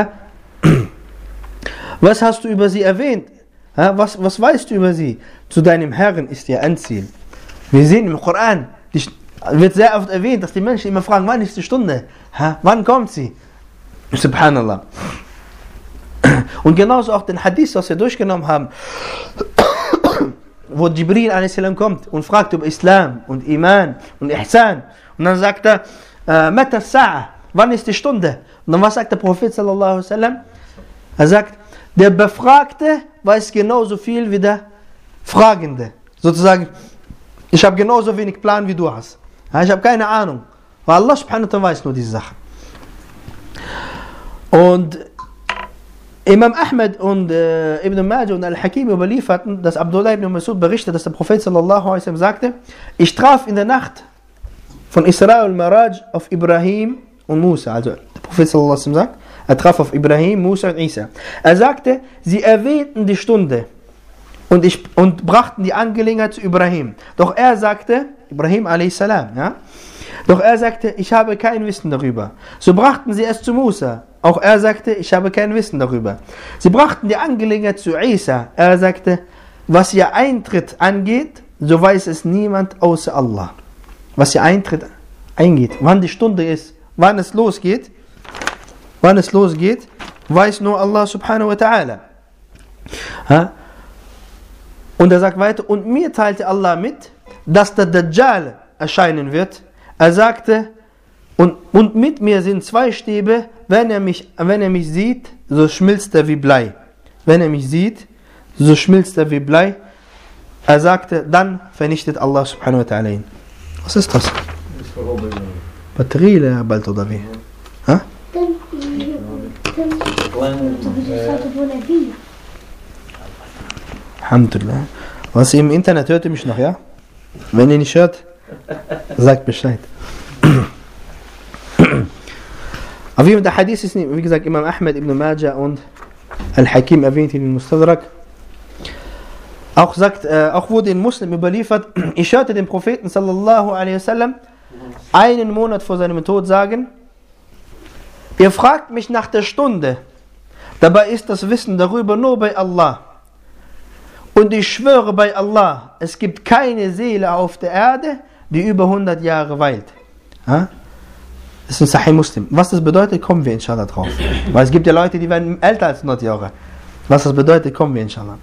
Was hast du über sie erwähnt? Was weißt du über sie? Zu deinem Herrn ist ihr Endziel. Wir sehen im Koran, wird sehr oft erwähnt, dass die Menschen immer fragen, wann ist die Stunde? Wann kommt sie? Subhanallah. Und genauso auch den Hadith, was wir durchgenommen haben. wo Jibril a.s. kommt und fragt über Islam und Iman und Ihsan. Und dann sagt er, Mata Sa'a, wann ist die Stunde? Und dann was sagt der Prophet sallallahu alaihi wasallam? Er sagt, der Befragte weiß genauso viel wie der Fragende. Sozusagen, ich habe genauso wenig Plan wie du hast. Ja, ich habe keine Ahnung. Weil Allah subhanahu wa ta'ala weiß nur diese Sache. Und Imam Ahmed und Ibn Majah und Al-Hakim überlieferten, dass Abdullah ibn Mas'ud berichtet, dass der Prophet sallallahu alaihi wasallam sagte, ich traf in der Nacht von Isra und Maraj auf Ibrahim und Musa. Also der Prophet sallallahu alaihi wasallam sagt, er traf auf Ibrahim, Musa und Isa. Er sagte, sie erwähnten die Stunde und brachten die Angelegenheit zu Ibrahim. Doch er sagte, Ibrahim a.s., ja? Doch er sagte, ich habe kein Wissen darüber. So brachten sie es zu Musa. Auch er sagte, ich habe kein Wissen darüber. Sie brachten die Angelegenheit zu Isa. Er sagte, was ihr Eintritt angeht, so weiß es niemand außer Allah. Was ihr Eintritt eingeht, wann die Stunde ist, wann es losgeht, weiß nur Allah subhanahu wa ta'ala. Und er sagt weiter, und mir teilte Allah mit, dass der Dajjal erscheinen wird. Er sagte, und mit mir sind zwei Stäbe, wenn er mich sieht, so schmilzt er wie Blei. Wenn er mich sieht, so schmilzt er wie Blei. Er sagte, dann vernichtet Allah subhanahu wa ta'ala ihn. Was ist das? Batterie leer bald oder wie? Ha? Alhamdulillah. Was ihr im Internet hört, ihr mich noch, ja? Wenn ihr nicht hört, sagt Bescheid. Auf jeden Fall, der Hadith ist, wie gesagt, Imam Ahmed, Ibn Majah und Al-Hakim erwähnt in Mustadrak. Auch wurde in Muslim überliefert, ich hörte den Propheten sallallahu alaihi wasallam einen Monat vor seinem Tod sagen, ihr fragt mich nach der Stunde, dabei ist das Wissen darüber nur bei Allah. Und ich schwöre bei Allah, es gibt keine Seele auf der Erde, die über 100 Jahre weilt. Ja? Das ist ein Sahih Muslim. Was das bedeutet, kommen wir inshallah drauf. Weil es gibt ja Leute, die werden älter als 100 Jahre. Was das bedeutet, kommen wir inshallah.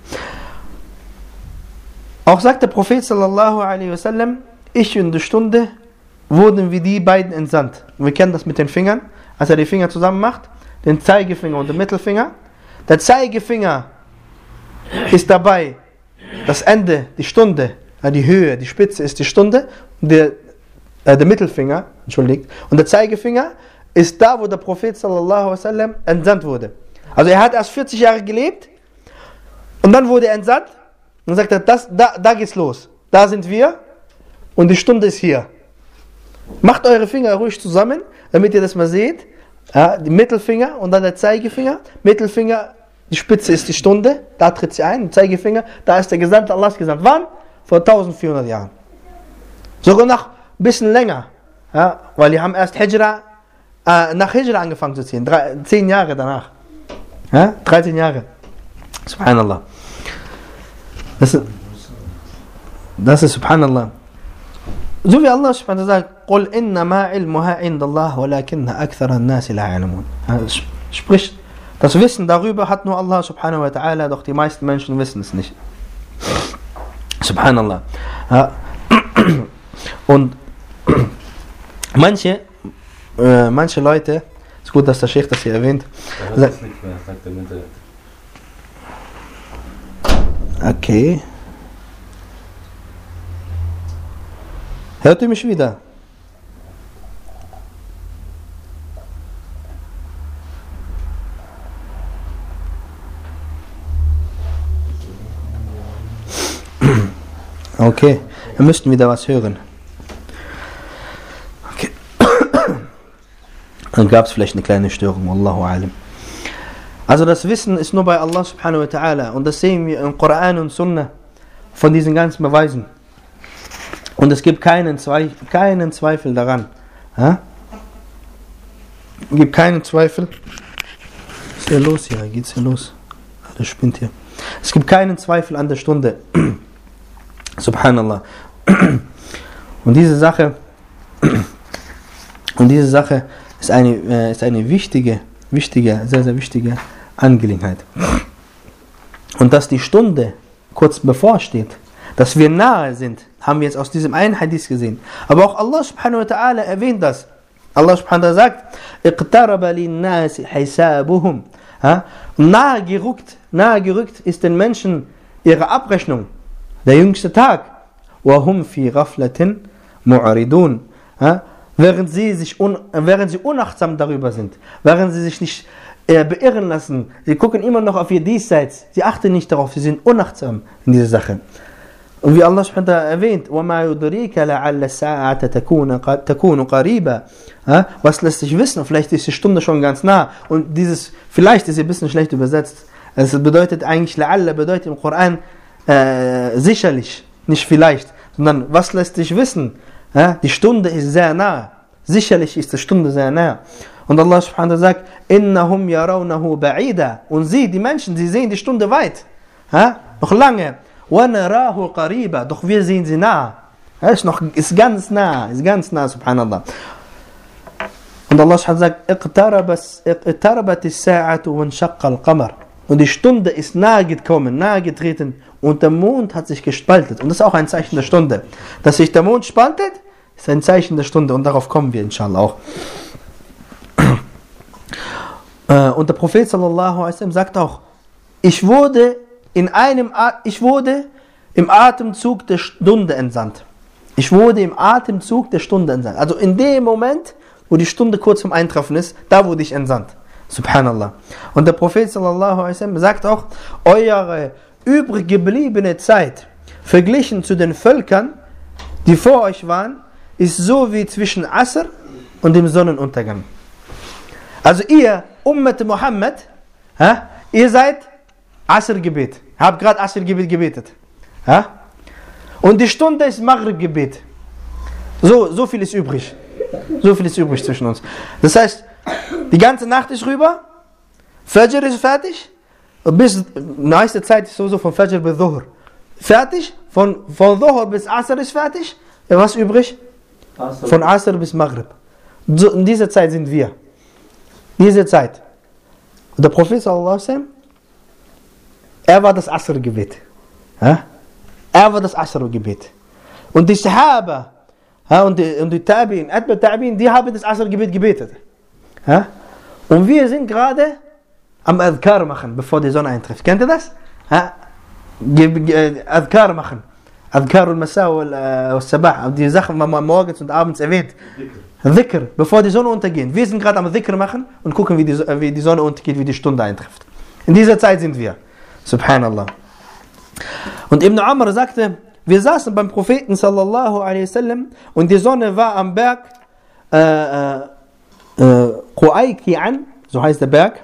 Auch sagt der Prophet sallallahu alaihi wasallam, ich und die Stunde wurden wie die beiden entsandt. Und wir kennen das mit den Fingern. Als er die Finger zusammen macht, den Zeigefinger und den Mittelfinger. Der Zeigefinger ist dabei das Ende, die Stunde, die Höhe, die Spitze ist die Stunde. Der Mittelfinger, entschuldigt, und der Zeigefinger ist da, wo der Prophet sallallahu alaihi wasallam entsandt wurde. Also er hat erst 40 Jahre gelebt und dann wurde er entsandt und sagt er, da geht's los. Da sind wir und die Stunde ist hier. Macht eure Finger ruhig zusammen, damit ihr das mal seht. Ja, die Mittelfinger und dann der Zeigefinger. Mittelfinger, die Spitze ist die Stunde, da tritt sie ein. Der Zeigefinger, da ist der Gesandte Allahs gesandt. Wann? Vor 1400 Jahren. Sogar noch ein bisschen länger. Ja, weil die haben erst nach Hijra angefangen zu ziehen. 10 Jahre danach. Ja, 13 Jahre. Subhanallah. Das ist Subhanallah. So wie Allah subhanahu wa ta'ala sagt, قُلْ إِنَّمَا عِلْمُهَا عِنْدَ اللَّهِ وَلَكِنَّ أَكْثَرَ النَّاسِ لَا يَعْلَمُونَ. Sprich, das Wissen darüber hat nur Allah subhanahu wa ta'ala, doch die meisten Menschen wissen es nicht. Subhanallah. Ja. Und manche Leute, ist gut, dass der Sheikh das hier erwähnt. Okay. Hört ihr mich wieder? Okay, wir müssten wieder was hören. Okay. Dann gab es vielleicht eine kleine Störung, Wallahu alim. Also das Wissen ist nur bei Allah subhanahu wa ta'ala und das sehen wir im Koran und Sunnah von diesen ganzen Beweisen. Und es gibt keinen Zweifel daran. Ja? Es gibt keinen Zweifel. Was ist hier los hier? Geht's hier los? Das spinnt hier. Es gibt keinen Zweifel an der Stunde. Subhanallah. Und diese Sache ist eine wichtige, sehr, sehr wichtige Angelegenheit. Und dass die Stunde kurz bevorsteht, dass wir nahe sind, haben wir jetzt aus diesem einen Hadith gesehen. Aber auch Allah subhanahu wa ta'ala erwähnt das. Allah subhanahu wa ta'ala sagt, اقترب للناس حسابهم. Nahe gerückt ist den Menschen ihre Abrechnung, der jüngste Tag. وَهُمْ فِي غَفْلَةٍ مُعْرِضُونَ. Während sie unachtsam darüber sind, während sie sich nicht beirren lassen, sie gucken immer noch auf ihr Diesseits, sie achten nicht darauf, sie sind unachtsam in dieser Sache. Und wie Allah subhanahu wa ta'ala erwähnt, وَمَا يُدْرِيكَ لَعَلَّ السَّاعَةَ تَكُونُ قَرِيبًا. Was lässt sich wissen? Vielleicht ist die Stunde schon ganz nah. Und dieses, vielleicht ist sie ein bisschen schlecht übersetzt. Es bedeutet eigentlich, لَعَلَّ bedeutet im Koran sicherlich, nicht vielleicht, sondern was lässt sich wissen? Die Stunde ist sehr nah. Sicherlich ist die Stunde sehr nah. Und Allah subhanahu wa ta'ala sagt, إِنَّهُمْ يَرَوْنَهُ بَعِيدًا. Und sie, die Menschen, sie sehen die Stunde weit. Noch lange. وَنَرَاهُ قَرِيبًا. Doch wir sehen sie nah. Ist ganz nah, subhanallah. Und Allah subhanahu wa ta'ala sagt, اقتربت الساعة وانشق القمر. Und die Stunde ist nahe gekommen, nahe getreten und der Mond hat sich gespaltet. Und das ist auch ein Zeichen der Stunde. Dass sich der Mond spaltet, ist ein Zeichen der Stunde und darauf kommen wir inshallah auch. Und der Prophet sallallahu alaihi wasallam sagt auch, ich wurde im Atemzug der Stunde entsandt. Ich wurde im Atemzug der Stunde entsandt. Also in dem Moment, wo die Stunde kurz vorm Eintreffen ist, da wurde ich entsandt. Subhanallah. Und der Prophet sallallahu alaihi wasallam sagt auch, eure übrig gebliebene Zeit, verglichen zu den Völkern, die vor euch waren, ist so wie zwischen Asr und dem Sonnenuntergang. Also ihr, Ummat Muhammad, ihr seid Asr-Gebet. Habt gerade Asr-Gebet gebetet. Und die Stunde ist Maghrib-Gebet. So viel ist übrig. So viel ist übrig zwischen uns. Das heißt, die ganze Nacht ist rüber, Fajr ist fertig, bis die meiste Zeit ist so von Fajr bis Dhuhr. Fertig, von Dhuhr bis Asr ist fertig. Was übrig? Asr. Von Asr bis Maghrib. So, in dieser Zeit sind wir. Diese Zeit. Und der Prophet sallallahu alaihi wasallam, er war das Asr-Gebet. Er war das Asr-Gebet. Und die Sahaba und die Tabi'in, Tabi'in, die haben das Asr-Gebet gebetet. Und wir sind gerade am Adhkar machen, bevor die Sonne eintrifft. Kennt ihr das? Adhkar machen. Adhkar al-Masa wal-Sabah. Die Sachen, die man morgens und abends erwähnt. Dhikr, bevor die Sonne untergeht. Wir sind gerade am Dhikr machen und gucken, wie die Sonne untergeht, wie die Stunde eintrifft. In dieser Zeit sind wir. Subhanallah. Und Ibn Amr sagte, wir saßen beim Propheten sallallahu alaihi wasallam und die Sonne war am Berg Qu'ayqi'an, so heißt der Berg,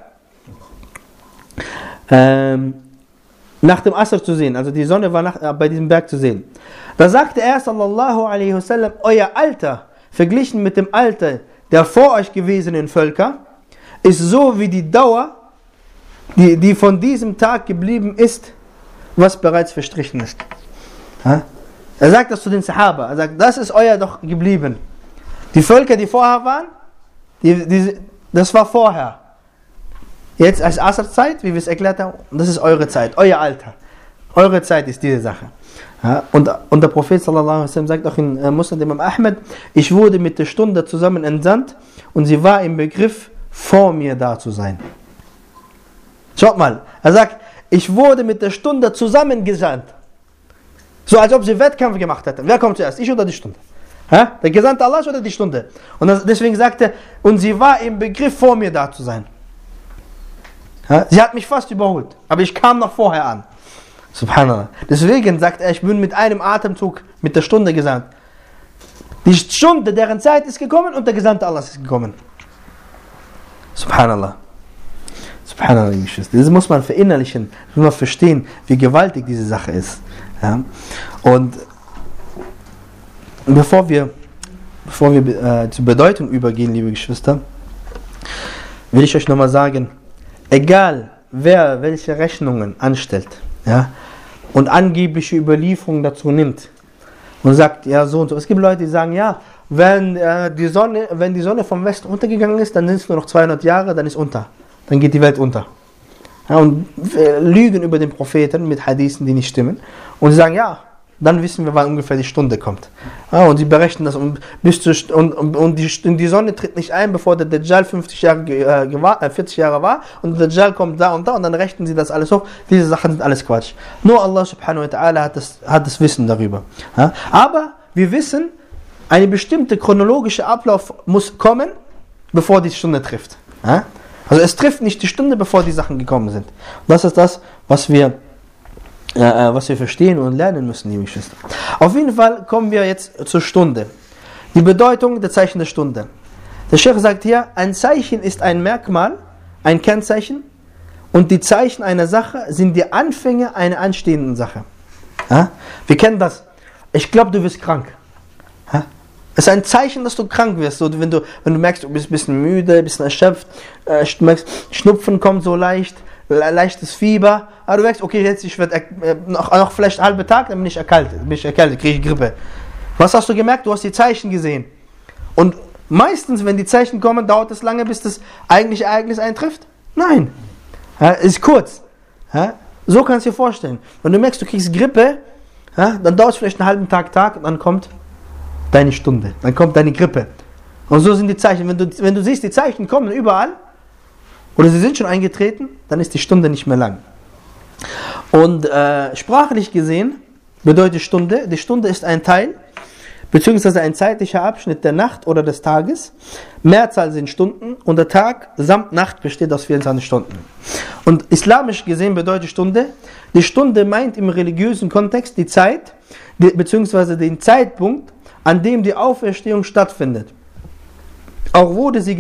nach dem Asr zu sehen. Also die Sonne war bei diesem Berg zu sehen. Da sagte er sallallahu alaihi wasallam, euer Alter, verglichen mit dem Alter der vor euch gewesenen Völker, ist so wie die Dauer, die von diesem Tag geblieben ist, was bereits verstrichen ist. Er sagt das zu den Sahaba. Er sagt, das ist euer doch geblieben. Die Völker, die vorher waren, das war vorher. Jetzt als Asr-Zeit, wie wir es erklärt haben, das ist eure Zeit, euer Alter. Eure Zeit ist diese Sache. Und der Prophet sallallahu alaihi wasallam sagt auch in Musnad Imam Ahmed, ich wurde mit der Stunde zusammen entsandt und sie war im Begriff, vor mir da zu sein. Schaut mal, er sagt, ich wurde mit der Stunde zusammengesandt. So als ob sie Wettkampf gemacht hätten. Wer kommt zuerst, ich oder die Stunde? Der Gesandte Allah oder die Stunde? Und deswegen sagte er, und sie war im Begriff, vor mir da zu sein. Sie hat mich fast überholt, aber ich kam noch vorher an. Subhanallah. Deswegen sagt er, ich bin mit einem Atemzug mit der Stunde gesandt. Die Stunde, deren Zeit ist gekommen und der Gesandte Allah ist gekommen. Subhanallah. Subhanallah, das muss man verinnerlichen, muss man verstehen, wie gewaltig diese Sache ist. Und bevor wir zur Bedeutung übergehen, liebe Geschwister, will ich euch nochmal sagen, egal wer welche Rechnungen anstellt, und angebliche Überlieferungen dazu nimmt und sagt, ja so und so. Es gibt Leute, die sagen, ja, wenn die Sonne vom Westen untergegangen ist, dann sind es nur noch 200 Jahre, dann ist unter. Dann geht die Welt unter. Und lügen über den Propheten mit Hadithen, die nicht stimmen. Und sie sagen, ja, dann wissen wir, wann ungefähr die Stunde kommt. Und sie berechnen das und die Sonne tritt nicht ein, bevor der Dajjal 40 Jahre war und der Dajjal kommt da und dann rechnen sie das alles hoch. Diese Sachen sind alles Quatsch. Nur Allah subhanahu wa ta'ala hat das Wissen darüber. Aber wir wissen, eine bestimmte chronologische Ablauf muss kommen, bevor die Stunde trifft. Also es trifft nicht die Stunde, bevor die Sachen gekommen sind. Und das ist das, was wir verstehen und lernen müssen, liebe Geschwister. Auf jeden Fall kommen wir jetzt zur Stunde. Die Bedeutung der Zeichen der Stunde. Der Sheikh sagt hier, ein Zeichen ist ein Merkmal, ein Kennzeichen, und die Zeichen einer Sache sind die Anfänge einer anstehenden Sache. Wir kennen das. Ich glaube, du wirst krank. Es ist ein Zeichen, dass du krank wirst. So, wenn du merkst, du bist ein bisschen müde, ein bisschen erschöpft, du merkst, Schnupfen kommt so leicht, leichtes Fieber, aber du merkst, okay, jetzt ich werde noch vielleicht einen halben Tag, dann bin ich erkältet, kriege ich Grippe. Was hast du gemerkt? Du hast die Zeichen gesehen. Und meistens, wenn die Zeichen kommen, dauert es lange, bis das eigentliche Ereignis eintrifft? Nein. Ist kurz. So kannst du dir vorstellen. Wenn du merkst, du kriegst Grippe, dann dauert es vielleicht einen halben Tag und dann kommt deine Stunde, dann kommt deine Grippe. Und so sind die Zeichen. Wenn du siehst, die Zeichen kommen überall, oder sie sind schon eingetreten, dann ist die Stunde nicht mehr lang. Und sprachlich gesehen bedeutet Stunde, die Stunde ist ein Teil, beziehungsweise ein zeitlicher Abschnitt der Nacht oder des Tages. Mehrzahl sind Stunden und der Tag samt Nacht besteht aus 24 Stunden. Und islamisch gesehen bedeutet Stunde, die Stunde meint im religiösen Kontext die Zeit, beziehungsweise den Zeitpunkt, an dem die Auferstehung stattfindet. Auch wurde sie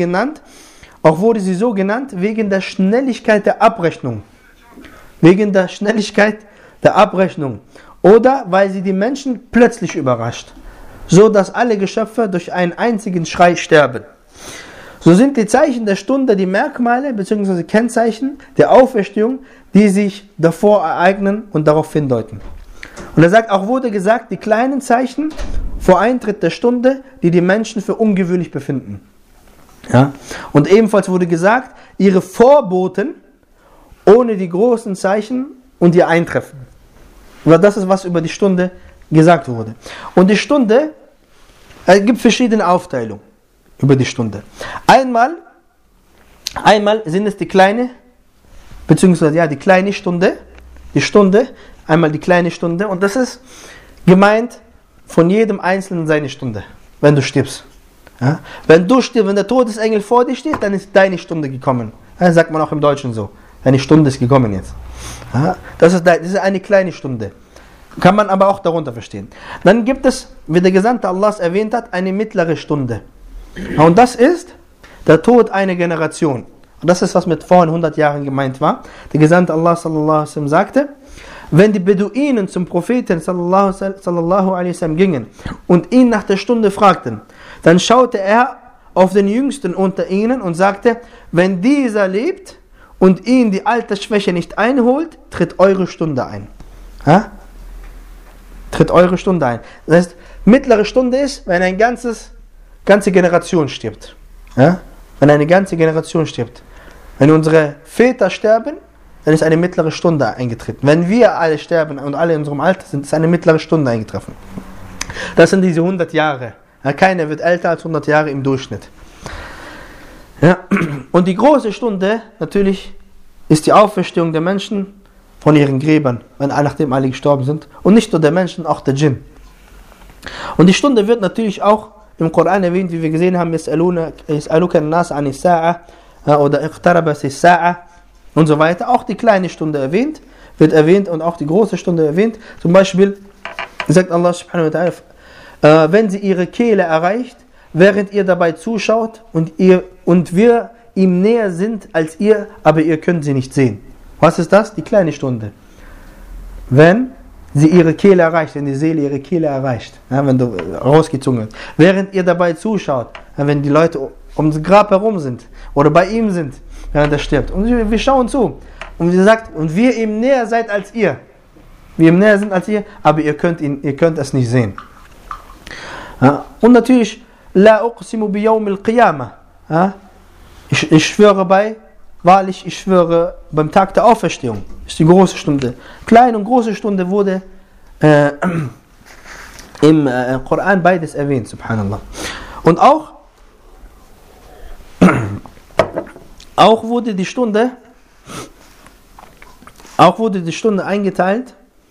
so genannt wegen der Schnelligkeit der Abrechnung. Wegen der Schnelligkeit der Abrechnung. Oder weil sie die Menschen plötzlich überrascht. So dass alle Geschöpfe durch einen einzigen Schrei sterben. So sind die Zeichen der Stunde die Merkmale bzw. Kennzeichen der Auferstehung, die sich davor ereignen und darauf hindeuten. Und er sagt, auch wurde gesagt, die kleinen Zeichen vor Eintritt der Stunde, die die Menschen für ungewöhnlich befinden. Und ebenfalls wurde gesagt, ihre Vorboten ohne die großen Zeichen und ihr Eintreffen. Und das ist, was über die Stunde gesagt wurde. Und die Stunde, es gibt verschiedene Aufteilungen über die Stunde. Einmal sind es die kleine, beziehungsweise die kleine Stunde, einmal die kleine Stunde, und das ist gemeint von jedem Einzelnen seine Stunde, wenn du stirbst. Wenn du stirbst, wenn der Todesengel vor dir steht, dann ist deine Stunde gekommen. Sagt man auch im Deutschen so. Deine Stunde ist gekommen jetzt. Das ist eine kleine Stunde. Kann man aber auch darunter verstehen. Dann gibt es, wie der Gesandte Allahs erwähnt hat, eine mittlere Stunde. Und das ist der Tod einer Generation. Und das ist, was mit vor 100 Jahren gemeint war. Der Gesandte Allah sallallahu alaihi wasallam sagte, wenn die Beduinen zum Propheten sallallahu alaihi wasallam gingen und ihn nach der Stunde fragten, dann schaute er auf den Jüngsten unter ihnen und sagte, wenn dieser lebt und ihn die Altersschwäche nicht einholt, tritt eure Stunde ein. Tritt eure Stunde ein. Das heißt, mittlere Stunde ist, wenn eine ganze Generation stirbt. Wenn eine ganze Generation stirbt. Wenn unsere Väter sterben, dann ist eine mittlere Stunde eingetreten. Wenn wir alle sterben und alle in unserem Alter sind, ist eine mittlere Stunde eingetroffen. Das sind diese 100 Jahre. Keiner wird älter als 100 Jahre im Durchschnitt. Und die große Stunde, natürlich, ist die Auferstehung der Menschen von ihren Gräbern, nachdem alle gestorben sind. Und nicht nur der Menschen, auch der Djinn. Und die Stunde wird natürlich auch im Koran erwähnt, wie wir gesehen haben, Yas'aluka an-nas an as-sa'a oder iqtarabat as-sa'a und so weiter. Auch die kleine Stunde wird erwähnt und auch die große Stunde erwähnt. Zum Beispiel sagt Allah subhanahu wa ta'ala, wenn sie ihre Kehle erreicht, während ihr dabei zuschaut und wir ihm näher sind als ihr, aber ihr könnt sie nicht sehen. Was ist das? Die kleine Stunde. Wenn sie ihre Kehle erreicht, wenn die Seele ihre Kehle erreicht, wenn du rausgezogen wird, während ihr dabei zuschaut, wenn die Leute um das Grab herum sind oder bei ihm sind, während er stirbt. Und wir schauen zu. Und sie sagt, und wir ihm näher seid als ihr. Wir ihm näher sind als ihr, aber ihr könnt es nicht sehen. Und natürlich, La uqsimu bi yawm al-qiyamah. Ich schwöre wahrlich, ich schwöre beim Tag der Auferstehung. Das ist die große Stunde. Kleine und große Stunde wurde im Koran beides erwähnt, subhanallah. Und auch wurde die Stunde eingeteilt,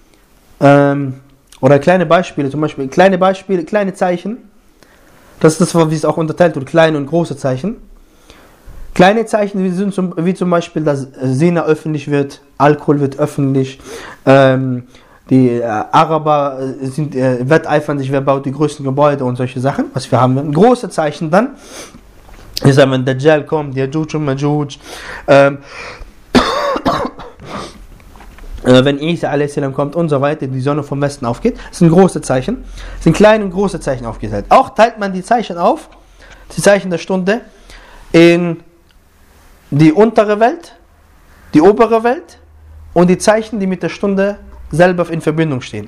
oder kleine Beispiele, zum Beispiel kleine Zeichen, das ist das, wie es auch unterteilt wird, kleine und große Zeichen. Kleine Zeichen wie zum Beispiel, dass Zina öffentlich wird, Alkohol wird öffentlich, die Araber wetteifern sich, wer baut die größten Gebäude und solche Sachen, was wir haben. Große Zeichen dann, ist, wenn Dajjal kommt, Yajuj und Majuj, wenn Isa a.s. kommt und so weiter, die Sonne vom Westen aufgeht. Das sind große Zeichen. Das sind kleine und große Zeichen aufgeteilt. Auch teilt man die Zeichen auf, die Zeichen der Stunde, in die untere Welt, die obere Welt und die Zeichen, die mit der Stunde selber in Verbindung stehen.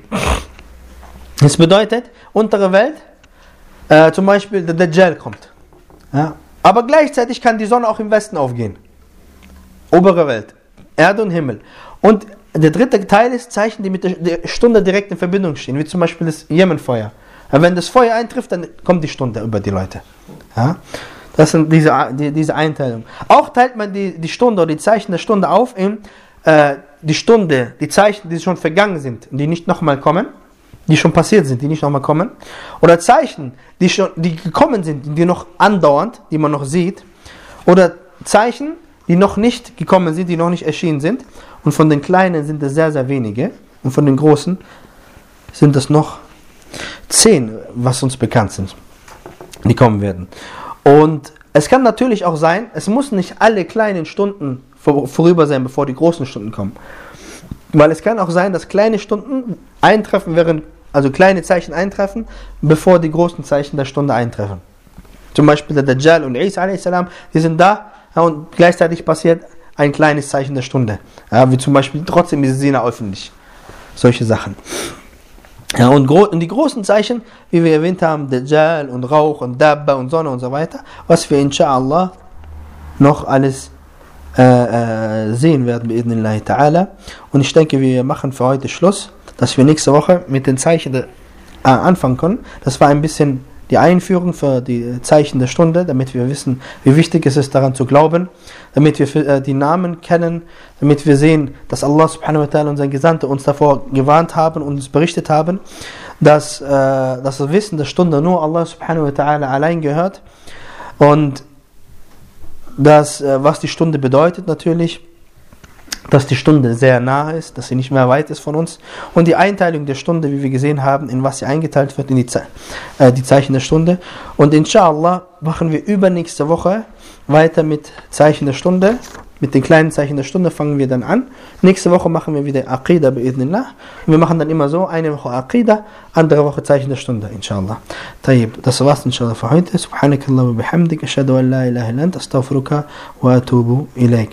Das bedeutet, untere Welt, zum Beispiel der Dajjal kommt. Ja. Aber gleichzeitig kann die Sonne auch im Westen aufgehen. Obere Welt, Erde und Himmel. Und der dritte Teil ist Zeichen, die mit der Stunde direkt in Verbindung stehen, wie zum Beispiel das Jemenfeuer. Wenn das Feuer eintrifft, dann kommt die Stunde über die Leute. Ja? Das sind diese Einteilung. Auch teilt man die Stunde oder die Zeichen der Stunde auf in die Zeichen, die schon vergangen sind, die nicht nochmal kommen, die schon passiert sind, die nicht nochmal kommen. Oder Zeichen, die gekommen sind, die noch andauernd, die man noch sieht. Oder Zeichen, die noch nicht gekommen sind, die noch nicht erschienen sind. Und von den Kleinen sind es sehr, sehr wenige. Und von den Großen sind es noch 10, was uns bekannt sind, die kommen werden. Und es kann natürlich auch sein, es muss nicht alle kleinen Stunden vorüber sein, bevor die großen Stunden kommen. Weil es kann auch sein, dass kleine Stunden eintreffen, also kleine Zeichen eintreffen, bevor die großen Zeichen der Stunde eintreffen. Zum Beispiel der Dajjal und Isa a.s., die sind da, und gleichzeitig passiert ein kleines Zeichen der Stunde. Ja, wie zum Beispiel trotzdem ist Zina öffentlich. Solche Sachen. Ja, und die großen Zeichen, wie wir erwähnt haben, Dajjal und Rauch und Dabba und Sonne und so weiter, was wir inshallah noch alles sehen werden, bi'idhnillahi ta'ala. Und ich denke, wir machen für heute Schluss, dass wir nächste Woche mit den Zeichen anfangen können. Das war ein bisschen die Einführung für die Zeichen der Stunde, damit wir wissen, wie wichtig es ist, daran zu glauben, damit wir die Namen kennen, damit wir sehen, dass Allah subhanahu wa ta'ala und sein Gesandter uns davor gewarnt haben und uns berichtet haben, dass das Wissen der Stunde nur Allah subhanahu wa ta'ala allein gehört, und was die Stunde bedeutet natürlich, dass die Stunde sehr nah ist, dass sie nicht mehr weit ist von uns, und die Einteilung der Stunde, wie wir gesehen haben, in was sie eingeteilt wird, in die Zeichen der Stunde. Und inshallah machen wir übernächste Woche weiter mit Zeichen der Stunde, mit den kleinen Zeichen der Stunde fangen wir dann an. Nächste Woche machen wir wieder Aqidah bi'idhnillah. Wir machen dann immer so, eine Woche Aqidah, andere Woche Zeichen der Stunde, inshallah. Tayyib, das war's inshallah für heute. Subhanakallah wa bihamdik, ashhadu an la ilaha illa anta, astaghfiruka wa atubu ilaik.